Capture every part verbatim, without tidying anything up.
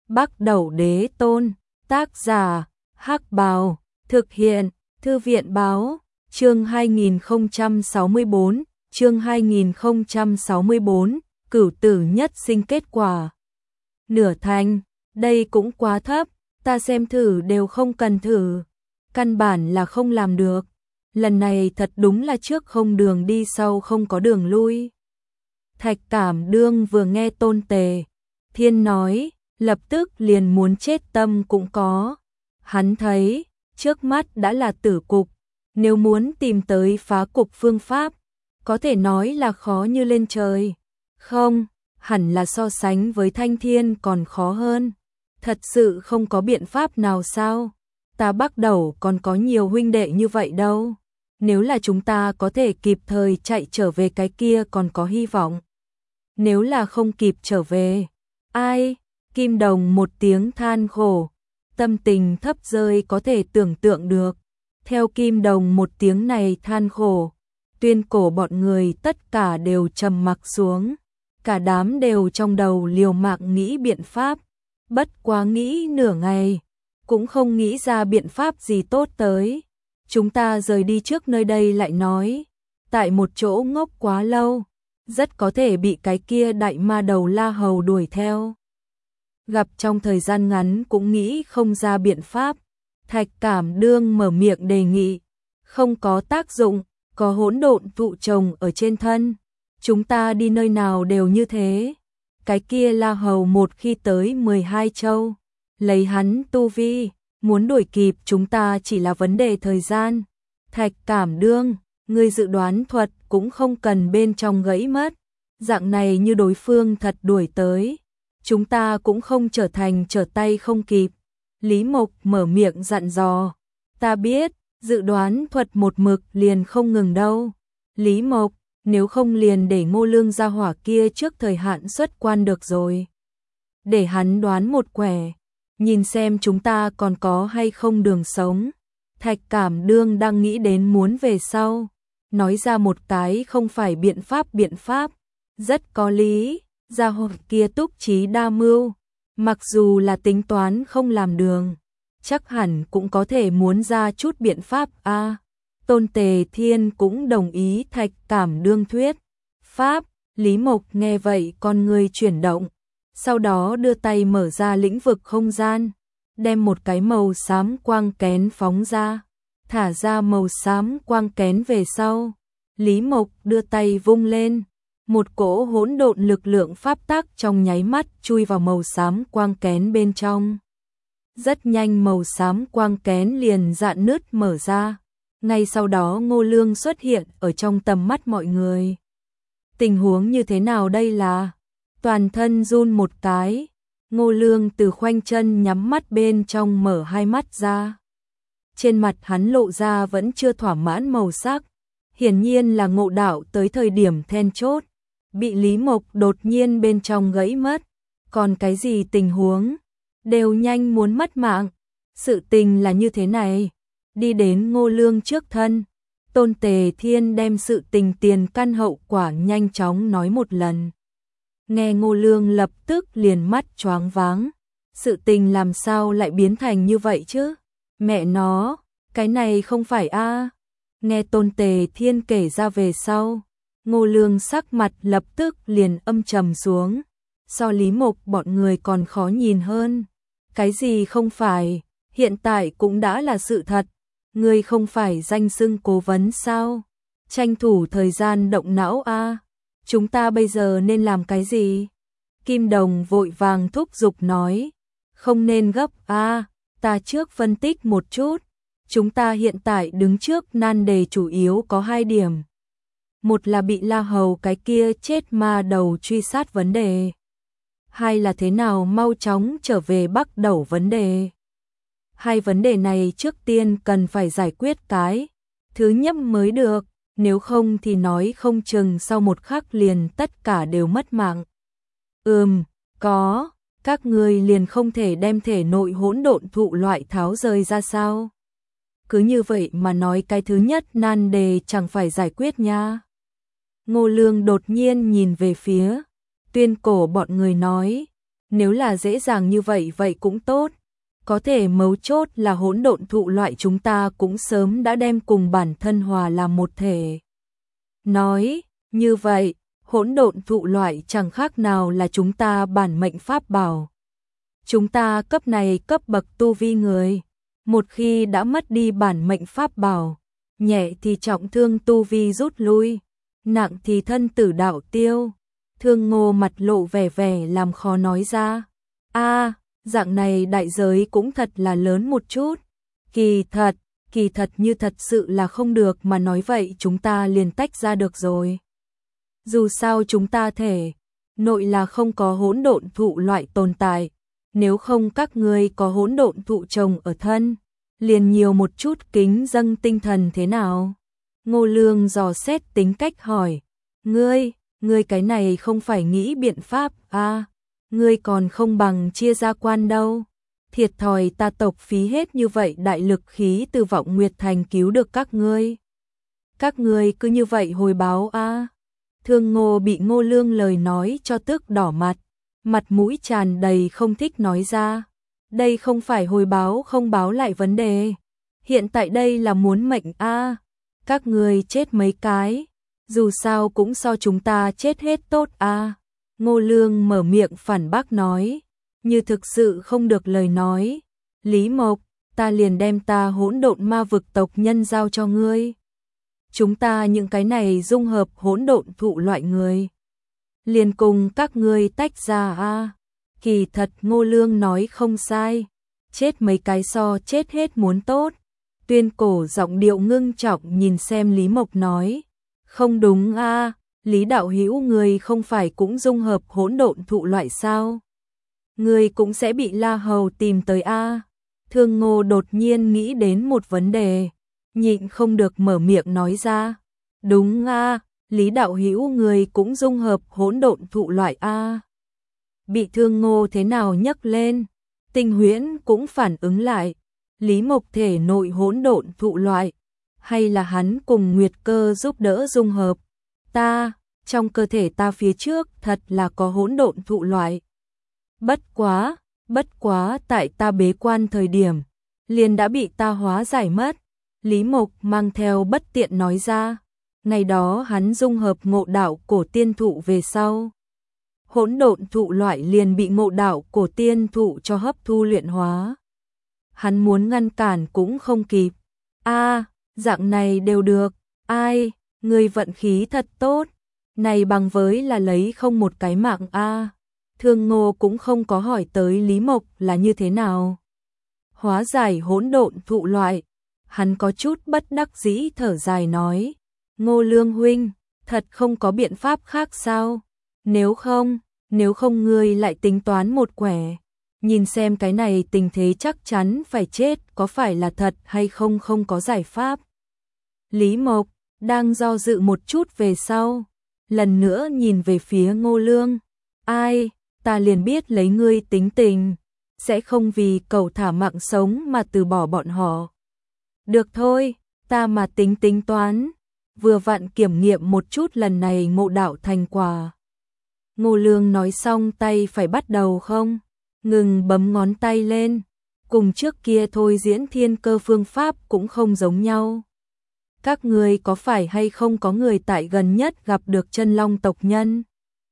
Bắc Đẩu Đế Tôn, tác giả, Hắc Bào, thực hiện, Thư viện báo, chương hai nghìn không trăm sáu mươi bốn, chương hai nghìn không trăm sáu mươi bốn, cửu tử nhất sinh kết quả. Nửa thành, đây cũng quá thấp, ta xem thử đều không cần thử, căn bản là không làm được. Lần này thật đúng là trước không đường đi sau không có đường lui. Thạch Cảm Đương vừa nghe Tôn Tề Thiên nói, lập tức liền muốn chết tâm cũng có. Hắn thấy, trước mắt đã là tử cục, nếu muốn tìm tới phá cục phương pháp, có thể nói là khó như lên trời. Không, hẳn là so sánh với Thanh Thiên còn khó hơn. Thật sự không có biện pháp nào sao? Ta Bắc Đẩu còn có nhiều huynh đệ như vậy đâu. Nếu là chúng ta có thể kịp thời chạy trở về cái kia còn có hy vọng. Nếu là không kịp trở về, ai? Kim Đồng một tiếng than khổ, tâm tình thấp rơi có thể tưởng tượng được. Theo Kim Đồng một tiếng này than khổ, Tuyên Cổ bọn người tất cả đều trầm mặc xuống, cả đám đều trong đầu liều mạng nghĩ biện pháp, bất quá nghĩ nửa ngày, cũng không nghĩ ra biện pháp gì tốt tới. Chúng ta rời đi trước nơi đây lại nói, tại một chỗ ngốc quá lâu, rất có thể bị cái kia đại ma đầu La Hầu đuổi theo. Gặp trong thời gian ngắn cũng nghĩ không ra biện pháp. Thạch Cảm Đương mở miệng đề nghị, không có tác dụng, có hỗn độn thụ trồng ở trên thân, chúng ta đi nơi nào đều như thế. Cái kia La Hầu một khi tới mười hai châu, lấy hắn tu vi, muốn đuổi kịp chúng ta chỉ là vấn đề thời gian. Thạch Cảm Đương, người dự đoán thuật cũng không cần bên trong gãy mất, dạng này như đối phương thật đuổi tới, chúng ta cũng không trở thành trở tay không kịp. Lý Mộc mở miệng dặn dò, ta biết, dự đoán thuật một mực liền không ngừng đâu. Lý Mộc, nếu không liền để Ngô Lương gia hỏa kia trước thời hạn xuất quan được rồi. Để hắn đoán một quẻ, nhìn xem chúng ta còn có hay không đường sống. Thạch Cảm Đương đang nghĩ đến muốn về sau, nói ra một cái không phải biện pháp biện pháp, rất có lý, gia hỏa kia túc trí đa mưu. Mặc dù là tính toán không làm đường, chắc hẳn cũng có thể muốn ra chút biện pháp a. À, Tôn Tề Thiên cũng đồng ý Thạch Cảm Đương thuyết pháp. Lý Mộc nghe vậy con người chuyển động, sau đó đưa tay mở ra lĩnh vực không gian, đem một cái màu xám quang kén phóng ra, thả ra màu xám quang kén về sau. Lý Mộc đưa tay vung lên, một cỗ hỗn độn lực lượng pháp tắc trong nháy mắt chui vào màu xám quang kén bên trong. Rất nhanh màu xám quang kén liền rạn nứt mở ra, ngay sau đó Ngô Lương xuất hiện ở trong tầm mắt mọi người. Tình huống như thế nào đây là? Toàn thân run một cái, Ngô Lương từ khoanh chân nhắm mắt bên trong mở hai mắt ra. Trên mặt hắn lộ ra vẫn chưa thỏa mãn màu sắc, hiển nhiên là ngộ đạo tới thời điểm then chốt, bị Lý Mộc đột nhiên bên trong gãy mất. Còn cái gì tình huống? Đều nhanh muốn mất mạng. Sự tình là như thế này, đi đến Ngô Lương trước thân, Tôn Tề Thiên đem sự tình tiền căn hậu quả nhanh chóng nói một lần. Nghe Ngô Lương lập tức liền mắt choáng váng, sự tình làm sao lại biến thành như vậy chứ? Mẹ nó, cái này không phải a. Nghe Tôn Tề Thiên kể ra về sau, Ngô Lương sắc mặt lập tức liền âm trầm xuống, so Lý Mộc bọn người còn khó nhìn hơn. Cái gì không phải, hiện tại cũng đã là sự thật, ngươi không phải danh xưng cố vấn sao? Tranh thủ thời gian động não a. Chúng ta bây giờ nên làm cái gì? Kim Đồng vội vàng thúc giục nói, không nên gấp a, ta trước phân tích một chút. Chúng ta hiện tại đứng trước nan đề chủ yếu có hai điểm. Một là bị La Hầu cái kia chết ma đầu truy sát vấn đề. Hai là thế nào mau chóng trở về Bắc Đẩu vấn đề. Hai vấn đề này trước tiên cần phải giải quyết cái thứ nhất mới được, nếu không thì nói không chừng sau một khắc liền tất cả đều mất mạng. Ừm, có, các ngươi liền không thể đem thể nội hỗn độn thụ loại tháo rời ra sao? Cứ như vậy mà nói cái thứ nhất nan đề chẳng phải giải quyết nha. Ngô Lương đột nhiên nhìn về phía Tuyên Cổ bọn người nói, nếu là dễ dàng như vậy vậy cũng tốt. Có thể mấu chốt là hỗn độn thụ loại chúng ta cũng sớm đã đem cùng bản thân hòa làm một thể. Nói như vậy, hỗn độn thụ loại chẳng khác nào là chúng ta bản mệnh pháp bảo. Chúng ta cấp này cấp bậc tu vi người, một khi đã mất đi bản mệnh pháp bảo, nhẹ thì trọng thương tu vi rút lui, nặng thì thân tử đạo tiêu. Thương Ngô mặt lộ vẻ vẻ làm khó nói ra. A, dạng này đại giới cũng thật là lớn một chút. Kỳ thật, kỳ thật như thật sự là không được mà nói vậy chúng ta liền tách ra được rồi. Dù sao chúng ta thể nội là không có hỗn độn thụ loại tồn tại, nếu không các ngươi có hỗn độn thụ trồng ở thân, liền nhiều một chút kính dâng tinh thần thế nào? Ngô Lương dò xét tính cách hỏi, ngươi, ngươi cái này không phải nghĩ biện pháp à, ngươi còn không bằng chia ra quan đâu. Thiệt thòi ta tộc phí hết như vậy đại lực khí từ Vọng Nguyệt Thành cứu được các ngươi. Các ngươi cứ như vậy hồi báo a à. Thương Ngô bị Ngô Lương lời nói cho tức đỏ mặt, mặt mũi tràn đầy không thích nói ra. Đây không phải hồi báo không báo lại vấn đề. Hiện tại đây là muốn mệnh a à. Các ngươi chết mấy cái, dù sao cũng so chúng ta chết hết tốt a à. Ngô Lương mở miệng phản bác nói, như thực sự không được lời nói. Lý Mộc, ta liền đem ta hỗn độn ma vực tộc nhân giao cho ngươi. Chúng ta những cái này dung hợp hỗn độn thụ loại người, liền cùng các ngươi tách ra a à. Kỳ thật Ngô Lương nói không sai, chết mấy cái so chết hết muốn tốt. Tuyên Cổ giọng điệu ngưng trọng nhìn xem Lý Mộc nói, không đúng a à, Lý đạo hữu người không phải cũng dung hợp hỗn độn thụ loại sao? Người cũng sẽ bị La Hầu tìm tới a à. Thương Ngô đột nhiên nghĩ đến một vấn đề, nhịn không được mở miệng nói ra, đúng a à, Lý đạo hữu người cũng dung hợp hỗn độn thụ loại a à. Bị Thương Ngô thế nào nhấc lên, Tinh Huyễn cũng phản ứng lại, Lý Mộc thể nội hỗn độn thụ loại, hay là hắn cùng Nguyệt Cơ giúp đỡ dung hợp? Ta, trong cơ thể ta phía trước thật là có hỗn độn thụ loại. Bất quá, bất quá tại ta bế quan thời điểm, liền đã bị ta hóa giải mất. Lý Mộc mang theo bất tiện nói ra, ngày đó hắn dung hợp ngộ đạo cổ tiên thụ về sau. Hỗn độn thụ loại liền bị ngộ đạo cổ tiên thụ cho hấp thu luyện hóa. Hắn muốn ngăn cản cũng không kịp. A, à, dạng này đều được, ai, người vận khí thật tốt, này bằng với là lấy không một cái mạng a. À. Thương Ngô cũng không có hỏi tới Lý Mộc là như thế nào. Hóa giải hỗn độn thụ loại, hắn có chút bất đắc dĩ thở dài nói, Ngô Lương huynh, thật không có biện pháp khác sao? Nếu không, nếu không ngươi lại tính toán một quẻ, nhìn xem cái này tình thế chắc chắn phải chết có phải là thật hay không không có giải pháp. Lý Mộc đang do dự một chút về sau, lần nữa nhìn về phía Ngô Lương, ai, ta liền biết lấy ngươi tính tình, sẽ không vì cầu thả mạng sống mà từ bỏ bọn họ. Được thôi, ta mà tính tính toán, vừa vặn kiểm nghiệm một chút lần này ngộ đạo thành quả. Ngô Lương nói xong tay phải bắt đầu không ngừng bấm ngón tay lên, cùng trước kia thôi diễn thiên cơ phương pháp cũng không giống nhau. Các người có phải hay không có người tại gần nhất gặp được chân long tộc nhân?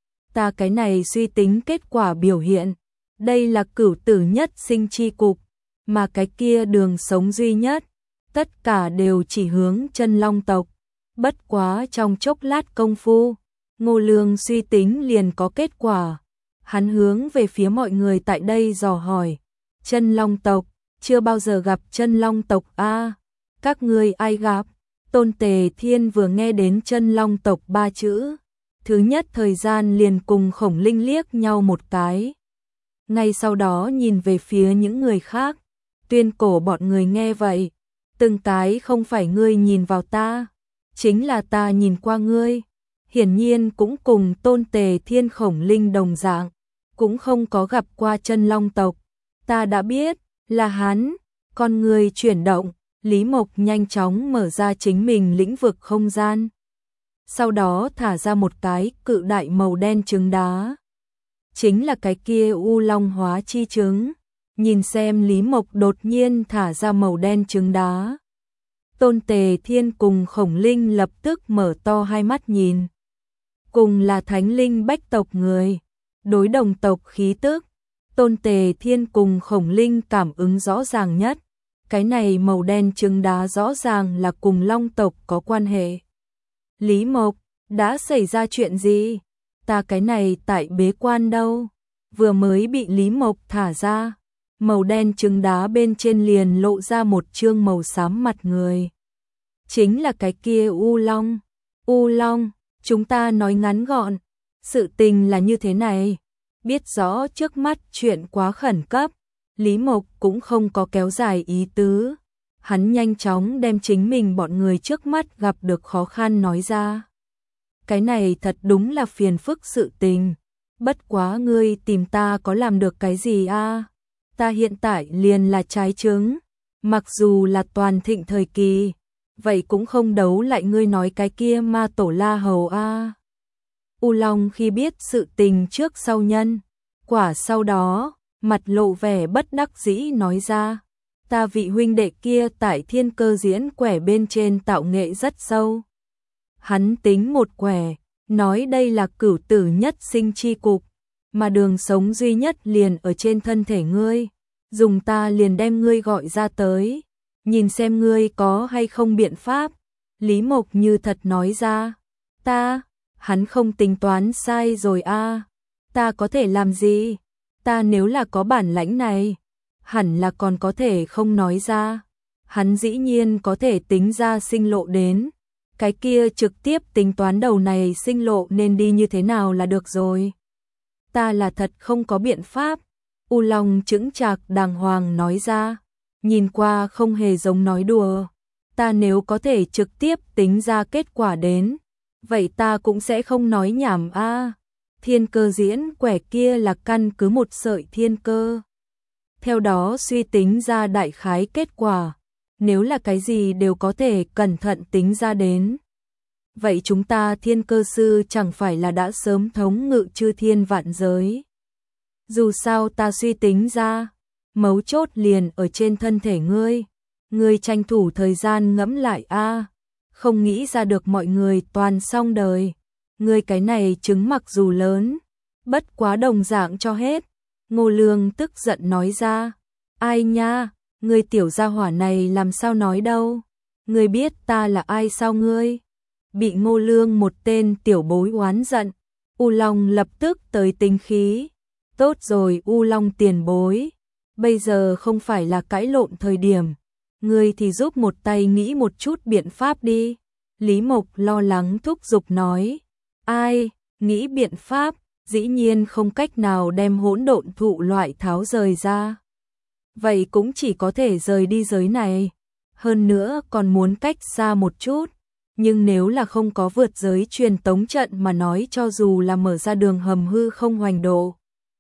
Ta cái này suy tính kết quả biểu hiện, đây là cửu tử nhất sinh chi cục, mà cái kia đường sống duy nhất, tất cả đều chỉ hướng chân long tộc. Bất quá trong chốc lát công phu, Ngô Lương suy tính liền có kết quả. Hắn hướng về phía mọi người tại đây dò hỏi, chân long tộc, chưa bao giờ gặp chân long tộc a à, các ngươi ai gặp? Tôn Tề Thiên vừa nghe đến chân long tộc ba chữ, thứ nhất thời gian liền cùng Khổng Linh liếc nhau một cái. Ngay sau đó nhìn về phía những người khác, Tuyên Cổ bọn người nghe vậy, từng cái không phải ngươi nhìn vào ta, chính là ta nhìn qua ngươi. Hiển nhiên cũng cùng Tôn Tề Thiên Khổng Linh đồng dạng, cũng không có gặp qua chân long tộc. Ta đã biết, là hắn. Con người chuyển động, Lý Mộc nhanh chóng mở ra chính mình lĩnh vực không gian. Sau đó thả ra một cái cự đại màu đen trứng đá. chính là cái kia U Long hóa chi trứng. Nhìn xem Lý Mộc đột nhiên thả ra màu đen trứng đá. Tôn Tề Thiên cùng Khổng Linh lập tức mở to hai mắt nhìn. Cùng là thánh linh bách tộc người, đối đồng tộc khí tức, Tôn Tề Thiên cùng Khổng Linh cảm ứng rõ ràng nhất. Cái này màu đen trứng đá rõ ràng là cùng Long tộc có quan hệ. Lý Mộc, đã xảy ra chuyện gì? Ta cái này tại bế quan đâu? Vừa mới bị Lý Mộc thả ra, màu đen trứng đá bên trên liền lộ ra một trương màu xám mặt người. Chính là cái kia U Long. U Long, chúng ta nói ngắn gọn, sự tình là như thế này. Biết rõ trước mắt chuyện quá khẩn cấp, Lý Mộc cũng không có kéo dài ý tứ. Hắn nhanh chóng đem chính mình bọn người trước mắt gặp được khó khăn nói ra. Cái này thật đúng là phiền phức sự tình. Bất quá ngươi tìm ta có làm được cái gì a? Ta hiện tại liền là trái trứng. Mặc dù là toàn thịnh thời kỳ, vậy cũng không đấu lại ngươi nói cái kia ma tổ La Hầu a. U Long khi biết sự tình trước sau nhân, quả sau đó, mặt lộ vẻ bất đắc dĩ nói ra. Ta vị huynh đệ kia tại Thiên Cơ Diễn quẻ bên trên tạo nghệ rất sâu. Hắn tính một quẻ, nói đây là cửu tử nhất sinh chi cục, mà đường sống duy nhất liền ở trên thân thể ngươi. Dùng ta liền đem ngươi gọi ra tới, nhìn xem ngươi có hay không biện pháp. Lý Mộc như thật nói ra. Ta, hắn không tính toán sai rồi a. Ta có thể làm gì? Ta nếu là có bản lãnh này, hẳn là còn có thể không nói ra. Hắn dĩ nhiên có thể tính ra sinh lộ đến. Cái kia trực tiếp tính toán đầu này sinh lộ nên đi như thế nào là được rồi. Ta là thật không có biện pháp. U Long chững chạc đàng hoàng nói ra. Nhìn qua không hề giống nói đùa. Ta nếu có thể trực tiếp tính ra kết quả đến, vậy ta cũng sẽ không nói nhảm a. Thiên cơ diễn quẻ kia là căn cứ một sợi thiên cơ. Theo đó suy tính ra đại khái kết quả. Nếu là cái gì đều có thể cẩn thận tính ra đến, vậy chúng ta thiên cơ sư chẳng phải là đã sớm thống ngự chư thiên vạn giới. Dù sao ta suy tính ra, mấu chốt liền ở trên thân thể ngươi. Ngươi tranh thủ thời gian ngẫm lại a, không nghĩ ra được mọi người toàn xong đời. Ngươi cái này trứng mặc dù lớn, bất quá đồng dạng cho hết. Ngô Lương tức giận nói ra. Ai nha, ngươi tiểu gia hỏa này làm sao nói đâu. Ngươi biết ta là ai sao ngươi? Bị Ngô Lương một tên tiểu bối oán giận, U Long lập tức tới tính khí. Tốt rồi U Long tiền bối, bây giờ không phải là cãi lộn thời điểm. Ngươi thì giúp một tay nghĩ một chút biện pháp đi. Lý Mộc lo lắng thúc giục nói. Ai, nghĩ biện pháp, dĩ nhiên không cách nào đem hỗn độn thụ loại tháo rời ra. Vậy cũng chỉ có thể rời đi giới này. Hơn nữa còn muốn cách xa một chút. Nhưng nếu là không có vượt giới truyền tống trận mà nói, cho dù là mở ra đường hầm hư không hoành độ.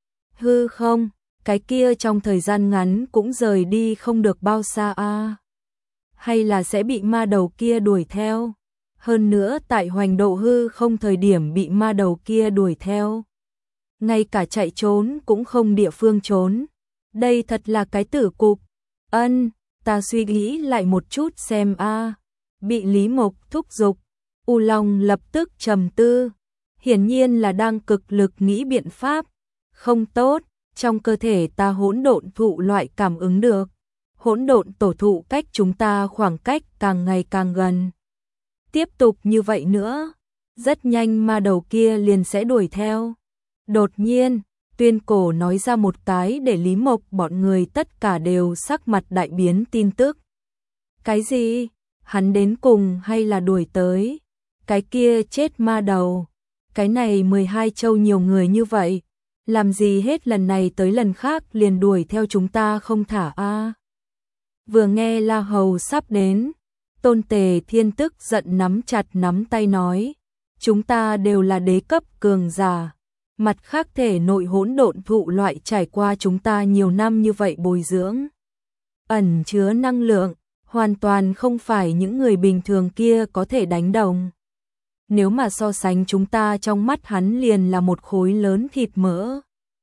Hư không, cái kia trong thời gian ngắn cũng rời đi không được bao xa a. À? Hay là sẽ bị ma đầu kia đuổi theo. Hơn nữa tại hoành độ hư không thời điểm bị ma đầu kia đuổi theo, ngay cả chạy trốn cũng không địa phương trốn. Đây thật là cái tử cục. Ân, ta suy nghĩ lại một chút xem a. À. Bị Lý Mộc thúc giục, U Long lập tức trầm tư, hiển nhiên là đang cực lực nghĩ biện pháp. Không tốt, trong cơ thể ta hỗn độn thụ loại cảm ứng được. Hỗn độn tổ thụ cách chúng ta khoảng cách càng ngày càng gần. Tiếp tục như vậy nữa, rất nhanh ma đầu kia liền sẽ đuổi theo. Đột nhiên, Tuyên Cổ nói ra một cái để Lý Mộc bọn người tất cả đều sắc mặt đại biến tin tức. Cái gì? Hắn đến cùng hay là đuổi tới? Cái kia chết ma đầu. Cái này mười hai châu nhiều người như vậy, làm gì hết lần này tới lần khác liền đuổi theo chúng ta không thả a. À. Vừa nghe La Hầu sắp đến, Tôn Tề Thiên tức giận nắm chặt nắm tay nói, chúng ta đều là đế cấp cường giả, mặt khác thể nội hỗn độn thụ loại trải qua chúng ta nhiều năm như vậy bồi dưỡng, ẩn chứa năng lượng, hoàn toàn không phải những người bình thường kia có thể đánh đồng. Nếu mà so sánh chúng ta trong mắt hắn liền là một khối lớn thịt mỡ.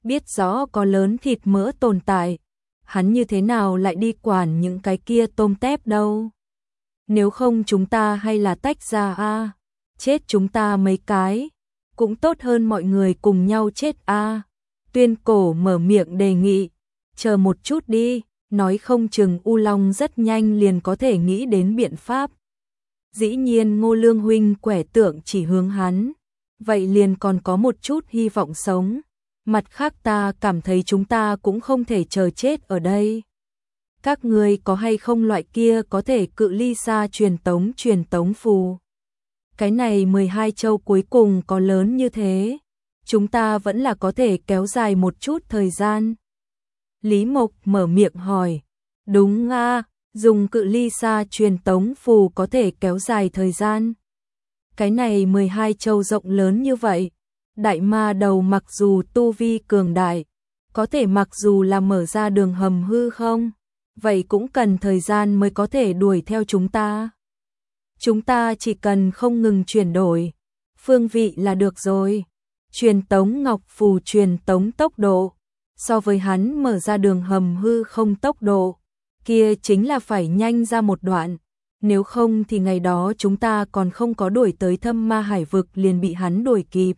biết rõ có lớn thịt mỡ tồn tại, hắn như thế nào lại đi quản những cái kia tôm tép đâu. Nếu không chúng ta hay là tách ra a, chết chúng ta mấy cái, cũng tốt hơn mọi người cùng nhau chết a. Tuyên Cổ mở miệng đề nghị, chờ một chút đi, nói không chừng U Long rất nhanh liền có thể nghĩ đến biện pháp. Dĩ nhiên Ngô Lương huynh quẻ tượng chỉ hướng hắn, vậy liền còn có một chút hy vọng sống. Mặt khác ta cảm thấy chúng ta cũng không thể chờ chết ở đây. Các ngươi có hay không loại kia có thể cự ly xa truyền tống truyền tống phù? Cái này mười hai châu cuối cùng có lớn như thế, chúng ta vẫn là có thể kéo dài một chút thời gian. Lý Mộc mở miệng hỏi, đúng a, dùng cự ly xa truyền tống phù có thể kéo dài thời gian. Cái này mười hai châu rộng lớn như vậy, đại ma đầu mặc dù tu vi cường đại, có thể mặc dù là mở ra đường hầm hư không, vậy cũng cần thời gian mới có thể đuổi theo chúng ta. Chúng ta chỉ cần không ngừng chuyển đổi phương vị là được rồi. Truyền tống ngọc phù truyền tống tốc độ, so với hắn mở ra đường hầm hư không tốc độ, kia chính là phải nhanh ra một đoạn. Nếu không thì ngày đó chúng ta còn không có đuổi tới Thâm Ma Hải vực liền bị hắn đuổi kịp.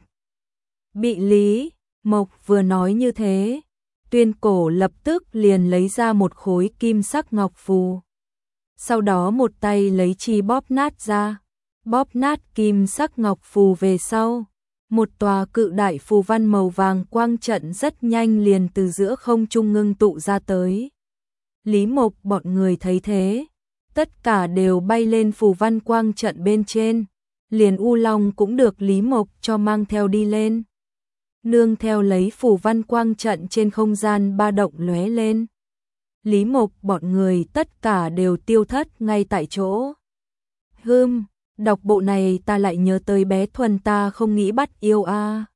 Bị Lý Mộc vừa nói như thế, Tuyên Cổ lập tức liền lấy ra một khối kim sắc ngọc phù. Sau đó một tay lấy chi bóp nát ra, bóp nát kim sắc ngọc phù về sau. Một tòa cự đại phù văn màu vàng quang trận rất nhanh liền từ giữa không trung ngưng tụ ra tới. Lý Mộc bọn người thấy thế, tất cả đều bay lên phù văn quang trận bên trên, liền U Long cũng được Lý Mộc cho mang theo đi lên. Nương theo lấy phù văn quang trận trên không gian ba động lóe lên. Lý Mộc bọn người tất cả đều tiêu thất ngay tại chỗ. Hừm, đọc bộ này ta lại nhớ tới bé Thuần ta không nghĩ bắt yêu a.